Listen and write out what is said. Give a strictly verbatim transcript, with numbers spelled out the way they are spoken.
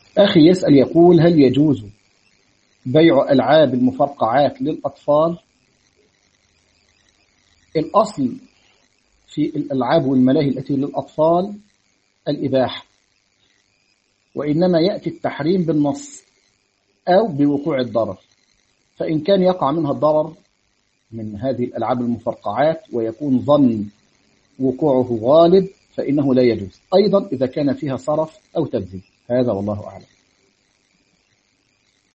أخي يسأل يقول: هل يجوز بيع ألعاب المفرقعات للأطفال؟ الأصل في الألعاب والملاهي التي للأطفال الإباحة، وإنما يأتي التحريم بالنص أو بوقوع الضرر. فإن كان يقع منها الضرر من هذه الألعاب المفرقعات ويكون ظن وقوعه غالب فإنه لا يجوز، أيضا إذا كان فيها صرف أو تبذير. هذا والله أعلم.